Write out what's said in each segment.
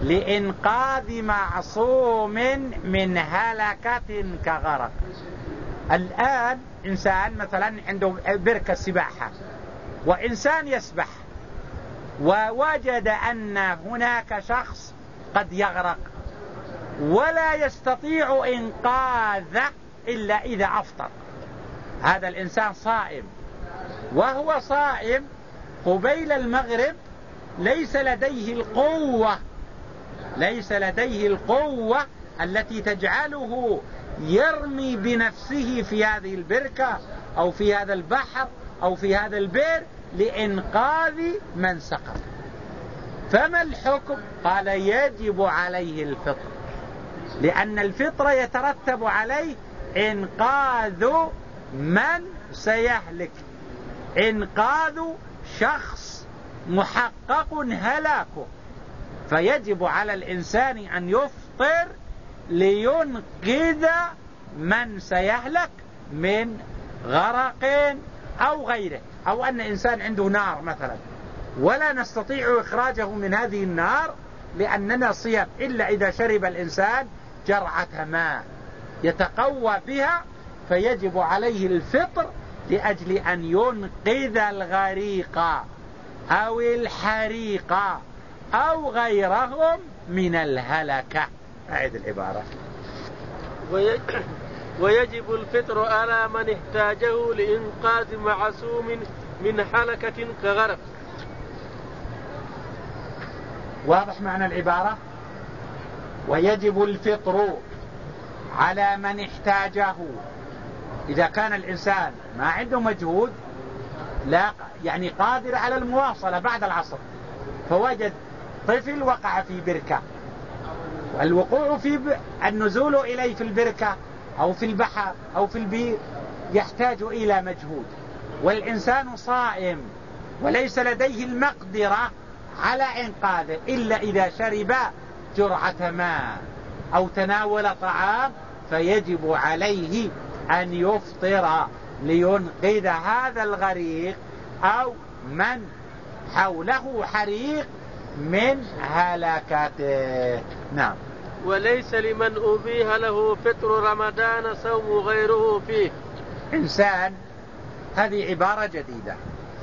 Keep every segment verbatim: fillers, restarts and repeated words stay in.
لإنقاذ معصوم من هلكة كغرق. الآن إنسان مثلا عنده بركة سباحة، وإنسان يسبح ووجد أن هناك شخص قد يغرق ولا يستطيع إنقاذه إلا إذا أفطر. هذا الإنسان صائم، وهو صائم قبيل المغرب ليس لديه القوة ليس لديه القوة التي تجعله يرمي بنفسه في هذه البركة أو في هذا البحر أو في هذا البئر لإنقاذ من سقط. فما الحكم؟ قال يجب عليه الفطر، لأن الفطر يترتب عليه إنقاذ من سيهلك، إنقاذ شخص محقق هلاكه، فيجب على الإنسان أن يفطر لينقذ من سيهلك من غرق أو غيره. أو أن إنسان عنده نار مثلا ولا نستطيع إخراجه من هذه النار لأننا صيام، إلا إذا شرب الإنسان جرعة ماء يتقوى بها، فيجب عليه الفطر لأجل أن ينقذ الغريق أو الحريق أو غيرهم من الهلكة. أعيد العبارة. ويجب الفطر على من احتاجه لإنقاذ معصوم من حلكة كغرق. واضح معنى العبارة؟ ويجب الفطر على من احتاجه. إذا كان الإنسان ما عنده مجهود، لا يعني قادر على المواصلة بعد العصر، فوجد طفل وقع في بركة، والوقوع في ب... النزول إليه في البركة أو في البحر أو في البير يحتاج إلى مجهود، والإنسان صائم وليس لديه المقدرة على إنقاذه إلا إذا شرب جرعة ماء أو تناول طعام، فيجب عليه أن يفطر لينقذ هذا الغريق أو من حوله حريق من هلاكته. نعم. وليس لمن أبيح له فطر رمضان صوم غيره فيه. إنسان، هذه عبارة جديدة.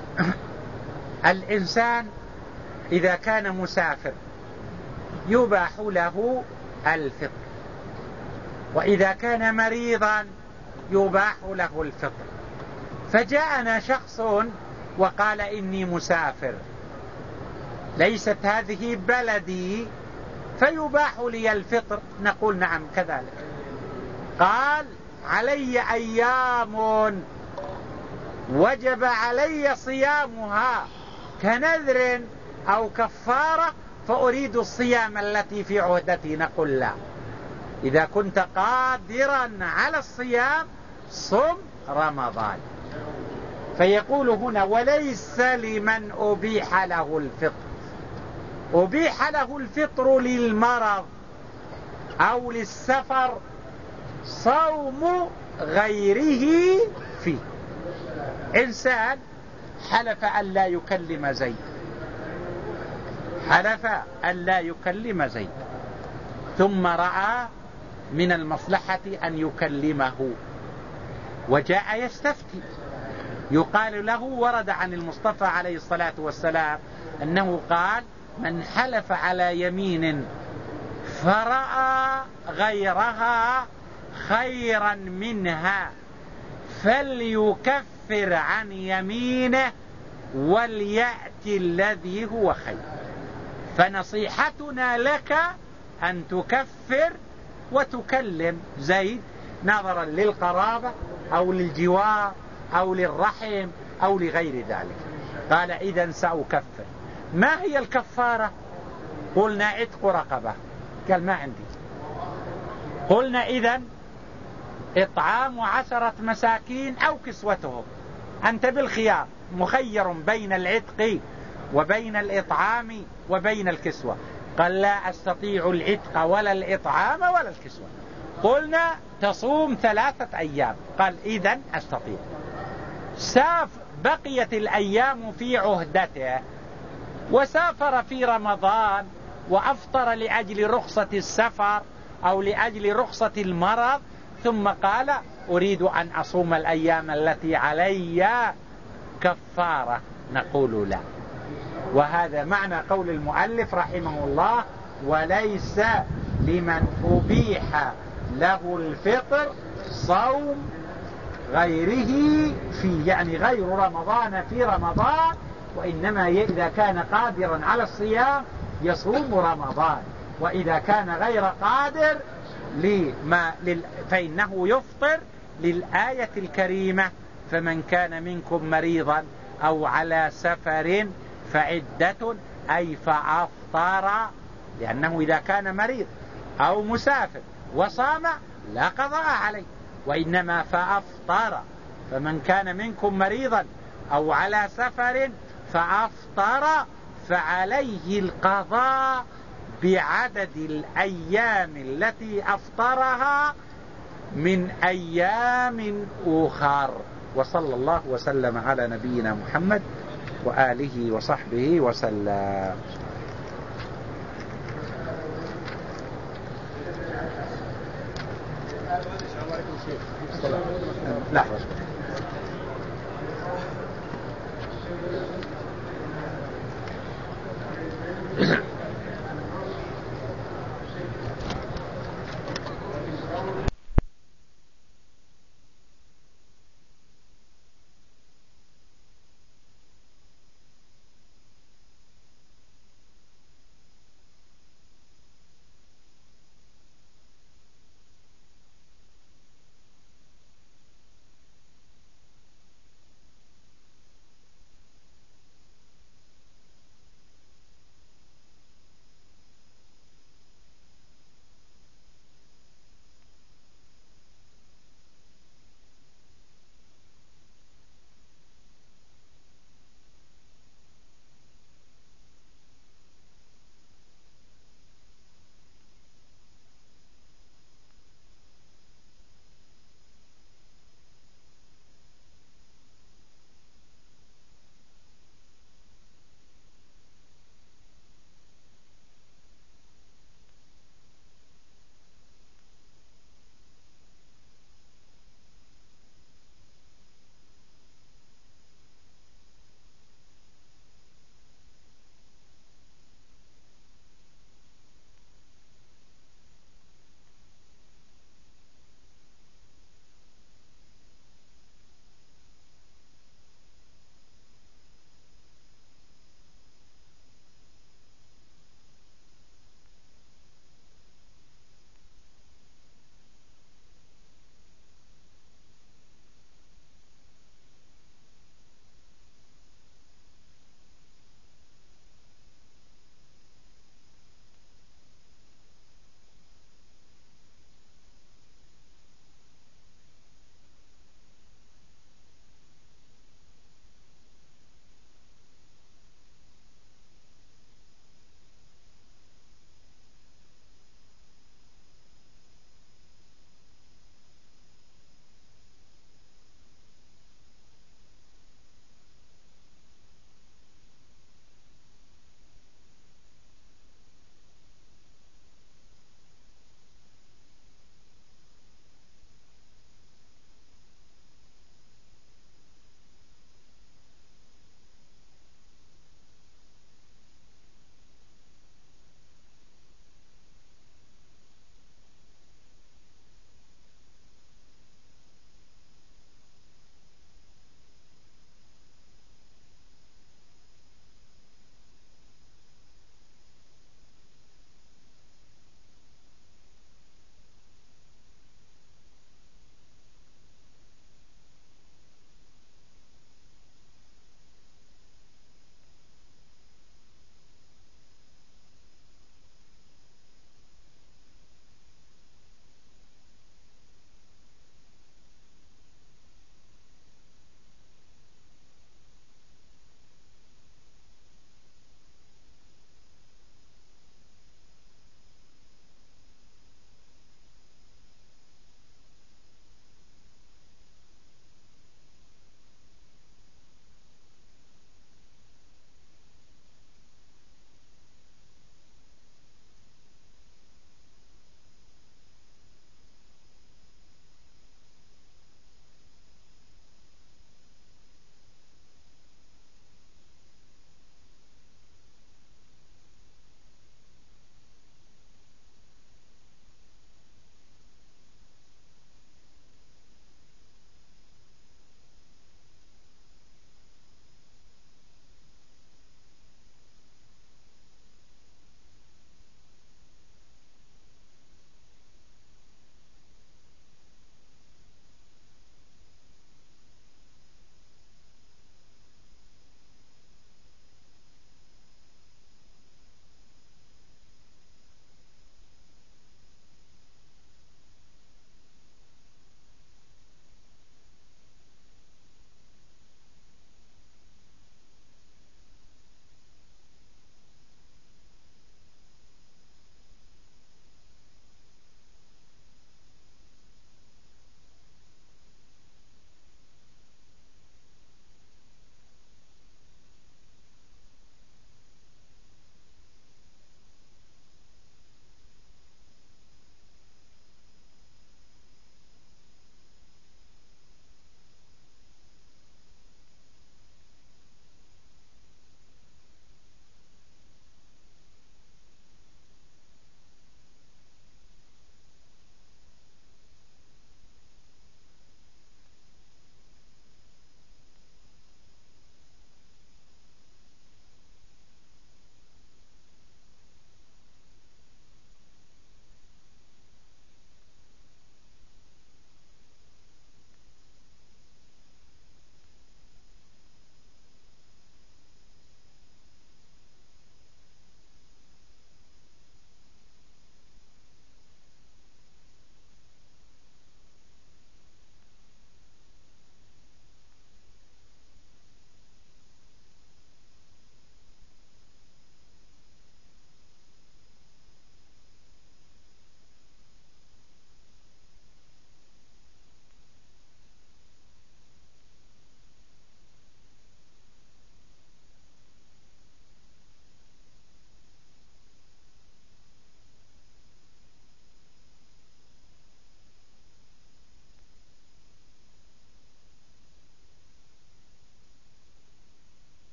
الإنسان إذا كان مسافر يباح له الفطر، وإذا كان مريضا يباح له الفطر. فجاءنا شخص وقال إني مسافر، ليست هذه بلدي، فيباح لي الفطر. نقول نعم كذلك. قال علي أيام وجب علي صيامها كنذر أو كفارة، فأريد الصيام التي في عهدتي. نقول لا، إذا كنت قادرا على الصيام صم رمضان. فيقول هنا وليس لمن أبيح له الفطر. أبيح له الفطر للمرض أو للسفر صوم غيره فيه. إنسان حلف أن لا يكلم زيد، حلف أن لا يكلم زيد، ثم رأى من المصلحة أن يكلمه وجاء يستفتي. يقال له ورد عن المصطفى عليه الصلاة والسلام أنه قال من حلف على يمين فرأى غيرها خيرا منها فليكفر عن يمينه وليأتي الذي هو خير. فنصيحتنا لك أن تكفر وتكلم زيد نظرا للقرابة أو للجوار أو للرحم أو لغير ذلك. قال إذن سأكفر. ما هي الكفارة؟ قلنا عتق رقبة. قال ما عندي. قلنا إذن إطعام عشرة مساكين أو كسوتهم. أنت بالخيار، مخير بين العتق وبين الإطعام وبين الكسوة. قال لا أستطيع العتق ولا الإطعام ولا الكسوة. قلنا تصوم ثلاثة أيام. قال إذن أستطيع. ساف بقيت الأيام في عهدته وسافر في رمضان وأفطر لأجل رخصة السفر أو لأجل رخصة المرض ثم قال أريد أن أصوم الأيام التي علي كفارة، نقول لا. وهذا معنى قول المؤلف رحمه الله: وليس لمن أبيح له الفطر صوم غيره فيه، يعني غير رمضان في رمضان، وإنما إذا كان قادرا على الصيام يصوم رمضان، وإذا كان غير قادر لما فإنه يفطر للآية الكريمة: فمن كان منكم مريضا أو على سفر فعدة، أي فأفطر، لأنه إذا كان مريض أو مسافر وصام لا قضاء عليه، وإنما فأفطر. فمن كان منكم مريضا أو على سفر فأفطر فعليه القضاء بعدد الأيام التي أفطرها من أيام أخر. وصلى الله وسلم على نبينا محمد وآله وصحبه وسلم. لحظة.